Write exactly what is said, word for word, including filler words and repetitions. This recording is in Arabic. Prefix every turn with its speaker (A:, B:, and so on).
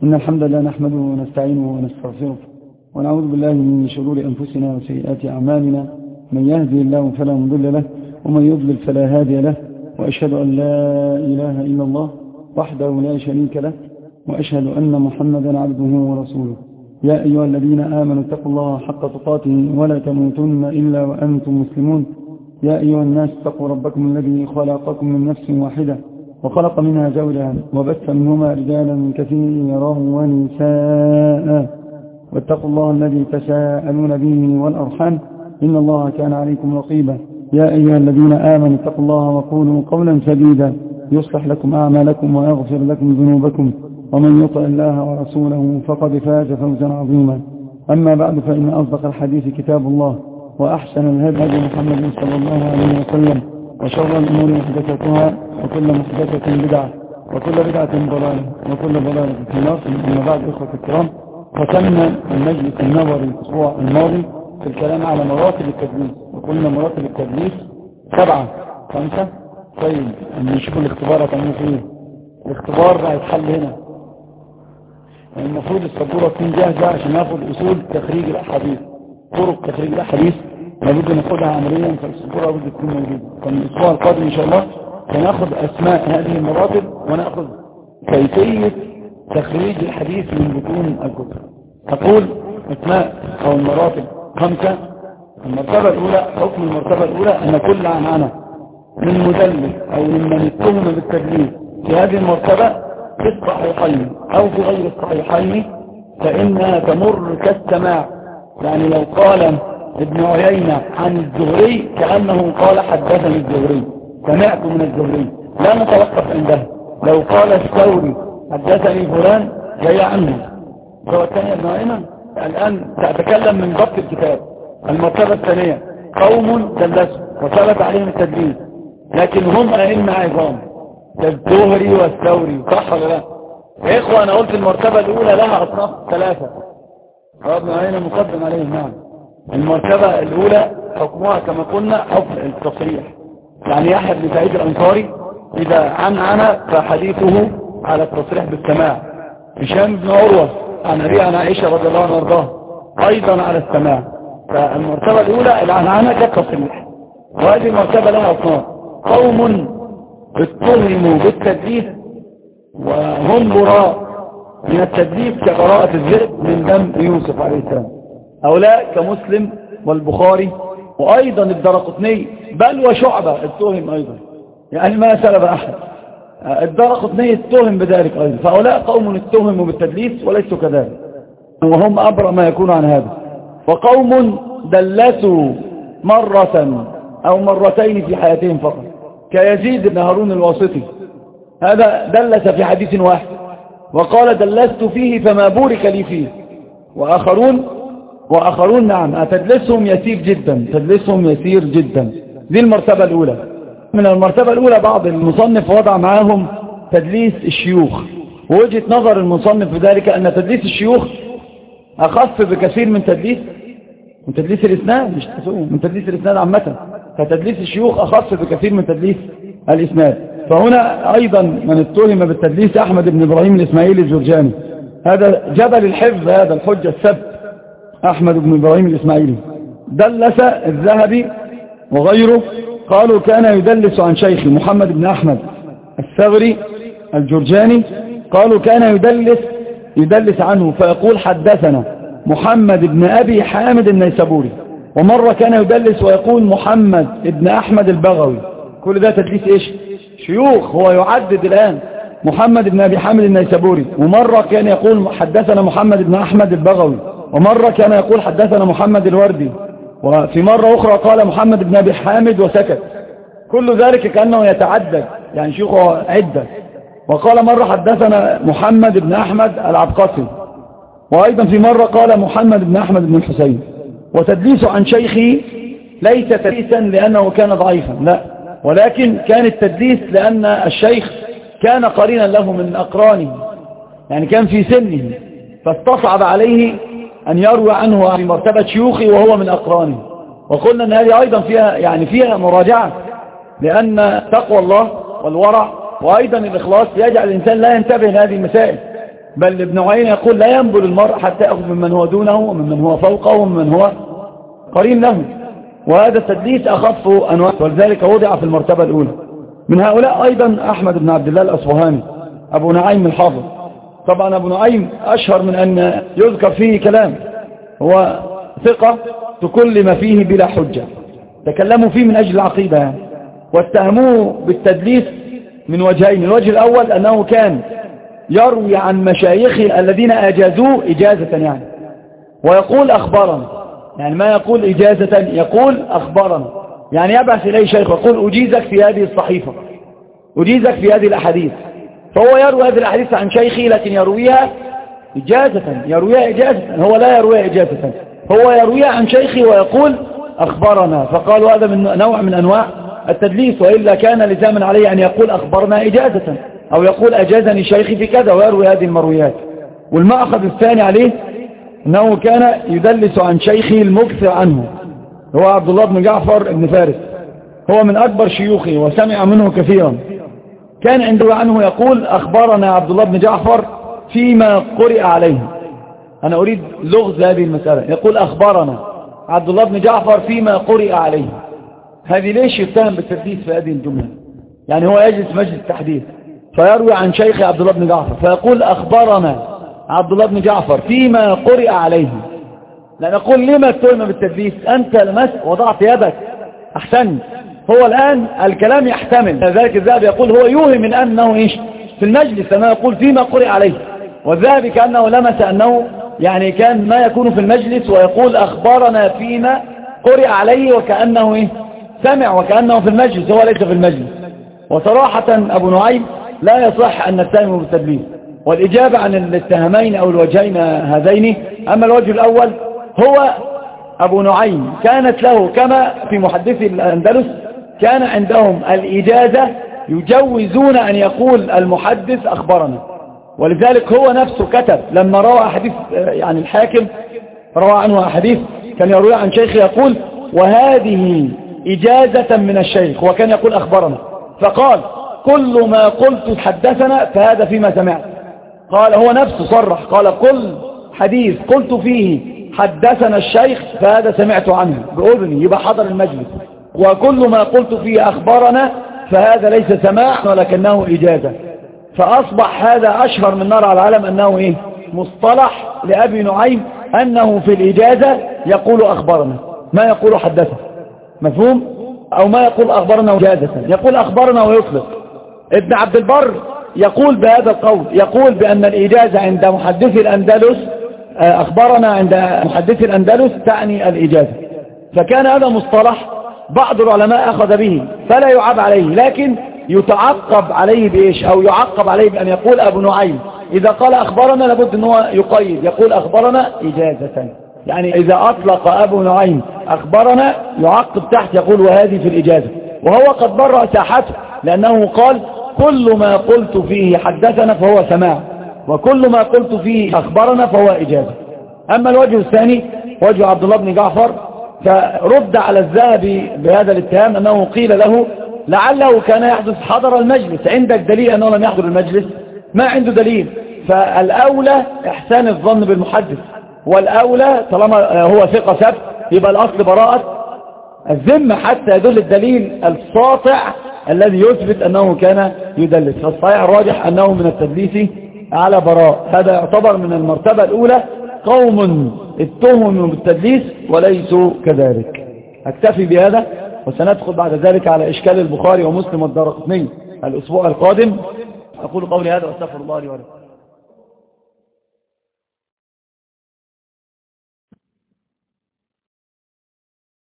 A: إن الحمد لله نحمده ونستعينه ونستغفره ونعوذ بالله من شرور أنفسنا وسيئات أعمالنا. من يهدي الله فلا مضل له ومن يضلل فلا هادي له، وأشهد أن لا إله إلا الله وحده لا شريك له، وأشهد أن محمدا عبده ورسوله. يا أيها الذين آمنوا اتقوا الله حق تقاته ولا تموتن إلا وأنتم مسلمون. يا أيها الناس اتقوا ربكم الذي خلقكم من نفس واحدة وخلق منها زوجها وبث منهما رجالا كثيرا ونساء، واتقوا الله الذي تساءلون به والأرحام إن الله كان عليكم رقيبا. يا أيها الذين آمنوا اتقوا الله وقولوا قولا سديدا يصلح لكم أعمالكم ويغفر لكم ذنوبكم، ومن يطع الله ورسوله فقد فاز فوزا عظيما. أما بعد، فإن أصدق الحديث كتاب الله، وأحسن الهدي هدي محمد صلى الله عليه وسلم، وشر الأمور محدثاتها، وكل محدثة بدعة، وكل بدعة ضلالة، وكل ضلالة في النار. أما بعد، إخوة الكرام، ختمنا المجلس النظري الأسبوع الماضي في الكلام على مراتب التدليس، وقلنا مراتب التدليس سبعة خمسة. طيب نشوف الاختبار هتعملوا فيه. الاختبار بقى يتحل هنا، يعني المفروض السبورة تكون جاهزة عشان ناخد أصول تخريج الأحاديث، طرق تخريج الأحاديث لابد ناخدها عمليا، فالسبورة لابد تكون موجودة. فالأسبوع القادم إن شاء الله سناخد أسماء هذه المراتب، ونأخذ كيفية تخريج الحديث من بطون الكتب. أقول أسماء أو المراتب خمسة. المرتبة الأولى، حكم المرتبة الأولى أن كل عنعنة من مدلس أو ممن اتهم بالتدليس في هذه المرتبة في الصحيحين أو في غير الصحيحين فإنها تمر كالسماع. يعني لو قال ابن عيينة عن الزهري كأنه قال حدثني الزهري، سمعت من الزهري، لا نتوقف عندها. لو قال الثوري حدثني فلان جاي عنه. سواء الثانية ابن عيينة الآن تتكلم من ضبط الكتاب. المرتبة الثانية قوم دلسوا وثبت عليهم التدليس، لكن هم أئمة عظام كالزهري والثوري، صح ولا لا؟ يا إخوة أنا قلت المرتبة الأولى لها أصناف ثلاثة، ابن عيينة مقدم عليهم. نعم، المرتبة الأولى حكمها كما قلنا حكم التصريح، يعني يحيى بن سعيد الأنصاري إذا عن عنا فحديثه على التصريح بالسماع. هشام بن عروة عن أبي عن عائشة رضي الله عنها وارضاها أيضا على السماع. فالمرتبة الأولى العنعنة كالتصريح، وهذه المرتبة لها أصناف. قوم اتهموا بالتدليس وهم براء من التدليس كبراءة الذئب من دم يوسف عليه السلام. هؤلاء كمسلم والبخاري وأيضا الدرقطني بل وشعبة اتهم أيضا، يعني ما سلب أحد. الدرقطني اتهم بذلك أيضا. فهؤلاء قوم اتهموا بالتدليس وليسوا كذلك، وهم أبرأ ما يكون عن هذا. وقوم دلسوا مرة أو مرتين في حياتهم فقط، كيزيد بن هارون الواسطي، هذا دلس في حديث واحد وقال دلست فيه فما بورك لي فيه. وآخرون وآخرون نعم تدلسهم يسير جدا، تدلسهم يسير جدا. دي المرتبة الأولى. من المرتبة الأولى بعض المصنف وضع معاهم تدليس الشيوخ، ووجهة نظر المصنف بذلك أن تدليس الشيوخ أخف بكثير من تدليس من تدليس الإسناد، مش من تدليس الإسناد عامة. فتدليس الشيوخ أخف بكثير من تدليس الإسناد. فهنا أيضا من اتهم بالتدليس أحمد بن إبراهيم الإسماعيلي الجرجاني، هذا جبل الحفظ، هذا الحجة السبت أحمد بن إبراهيم الإسماعيلي. دلس الذهبي وغيره، قالوا كان يدلس عن شيخ محمد بن أحمد الثغري الجرجاني، قالوا كان يدلس يدلس عنه فيقول حدثنا محمد بن أبي حامد النيسابوري، ومرة كان يدلس ويقول محمد بن أحمد البغوي. كل ده تدليس إيش؟ شيوخ. هو يعدد الآن محمد بن أبي حامد النيسابوري، ومرة كان يقول حدثنا محمد بن أحمد البغوي، ومرة كان يقول حدثنا محمد الوردي، وفي مرة أخرى قال محمد بن أبي حامد وسكت. كل ذلك كأنه يتعدد، يعني شيوخه عدة. وقال مرة حدثنا محمد بن أحمد العبقسي، وأيضا في مرة قال محمد بن أحمد بن الحسين. وتدليس عن شيخه ليس تدليسا لأنه كان ضعيفا، لا، ولكن كان التدليس لأن الشيخ كان قرينا له من أقرانه، يعني كان في سنه، فاستصعب عليه أن يروي عنه في مرتبة شيوخه وهو من أقرانه. وقلنا أن هذه أيضا فيها يعني فيها مراجعة، لأن تقوى الله والورع وأيضا الإخلاص يجعل الإنسان لا ينتبه لهذه المسائل. بل ابن عيينة يقول لا ينبل المرء حتى يأخذ ممن هو دونه وممن هو فوقه وممن هو قرين له، وهذا التدليس أخف أنواع، ولذلك وضع في المرتبة الأولى. من هؤلاء أيضا أحمد بن عبد الله الأصفهاني أبو نعيم الحافظ. طبعا أبو نعيم أشهر من أن يذكر فيه كلام، هو ثقة تكلم فيه بلا حجة، تكلموا فيه من أجل العقيدة يعني. واتهموه بالتدليس من وجهين. الوجه الأول أنه كان يروي عن مشايخه الذين أجازوه إجازة يعني، ويقول أخبرنا، يعني ما يقول إجازة، يقول أخبرنا، يعني يبعث إليه شيخ ويقول أجيزك في هذه الصحيفة، أجيزك في هذه الأحاديث. فهو يروي هذه الأحاديث عن شيخه لكن يرويها إجازة، يرويها إجازة، هو لا يرويها إجازة، هو يرويها عن شيخه ويقول أخبرنا. فقالوا هذا من نوع من أنواع التدليس، وإلا كان لزاما عليه أن يقول أخبرنا إجازة أو يقول أجازني شيخي في كذا ويروي هذه المرويات. والمأخذ الثاني عليه أنه كان يدلس عن شيخه المكثر عنه، هو عبد الله بن جعفر بن فارس، هو من أكبر شيوخه وسمع منه كثيرا. كان عنده عنه يقول أخبرنا عبد الله بن جعفر فيما قرئ عليه. أنا أريد لغز هذه المسألة. يقول أخبرنا عبد الله بن جعفر فيما قرئ عليه. هذه ليش يتهم بالتدليس في هذه الجملة؟ يعني هو يجلس مجلس التحديث فيروي عن شيخ عبد الله بن جعفر فيقول أخبرنا عبد الله بن جعفر فيما قرئ عليه. لا نقول لما تتهم بالتدليس؟ أنت لمس وضعت يدك أحسن. هو الآن الكلام يحتمل، لذلك الذهبي يقول هو يوهم من أنه إيش في المجلس لما يقول فيما قرئ عليه، والذهبي كأنه لمس أنه يعني كان ما يكون في المجلس ويقول أخبرنا فيما قرئ عليه، وكأنه إيه سمع وكأنه في المجلس، هو ليس في المجلس. وصراحة أبو نعيم لا يصح أن نتهمه بالتدليس، والإجابة عن الاتهامين أو الوجهين هذين. أما الوجه الأول هو أبو نعيم كانت له كما في محدثي الأندلس كان عندهم الإجازة يجوزون أن يقول المحدث أخبرنا، ولذلك هو نفسه كتب لما روى حديث يعني الحاكم روى عنه حديث كان يروي عن شيخ يقول وهذه إجازة من الشيخ، وكان يقول أخبرنا، فقال كل ما قلت حدثنا فهذا فيما سمعت. قال هو نفسه صرح قال كل حديث قلت فيه حدثنا الشيخ فهذا سمعت عنه بأذني، يبقى حضر المجلس. وكل ما قلت فيه أخبرنا فهذا ليس سماع ولكنه إجازة. فأصبح هذا أشهر من نار على العالم أنه إيه مصطلح لأبي نعيم أنه في الإجازة يقول أخبرنا، ما يقول حدثنا، مفهوم؟ أو ما يقول أخبرنا إجازة، يقول أخبرنا ويطلق. ابن عبد البر يقول بهذا القول، يقول بأن الإجازة عند محدثي الأندلس أخبرنا عند محدثي الأندلس تعني الإجازة. فكان هذا مصطلح بعض العلماء أخذ به فلا يعاب عليه، لكن يتعقب عليه بإيش أو يعقب عليه بأن يقول أبو نعيم إذا قال أخبرنا لابد أنه يقيد يقول أخبرنا إجازة، يعني إذا أطلق أبو نعيم أخبرنا يعقب تحت يقول وهذه في الإجازة. وهو قد برأ ساحته لأنه قال كل ما قلت فيه حدثنا فهو سماع، وكل ما قلت فيه أخبرنا فهو إجازة. أما الوجه الثاني وجه عبد الله بن جعفر فرد على الذهبي بهذا الاتهام أنه قيل له لعله كان يحدث حضر المجلس، عندك دليل أنه لم يحضر المجلس؟ ما عنده دليل. فالأولى إحسان الظن بالمحدث، والأولى طالما هو ثقة ثبت يبقى الأصل براءة الذمة حتى يدل الدليل الساطع الذي يثبت أنه كان يدلس. فالصحيح الراجح أنه من التدليس على براء. هذا يعتبر من المرتبة الأولى قوم اتهموا بالتدليس وليسوا كذلك. أكتفي بهذا وسندخل بعد ذلك على إشكال البخاري ومسلم والدارقطني الأسبوع القادم. أقول قولي هذا وأستغفر الله لي ولكم.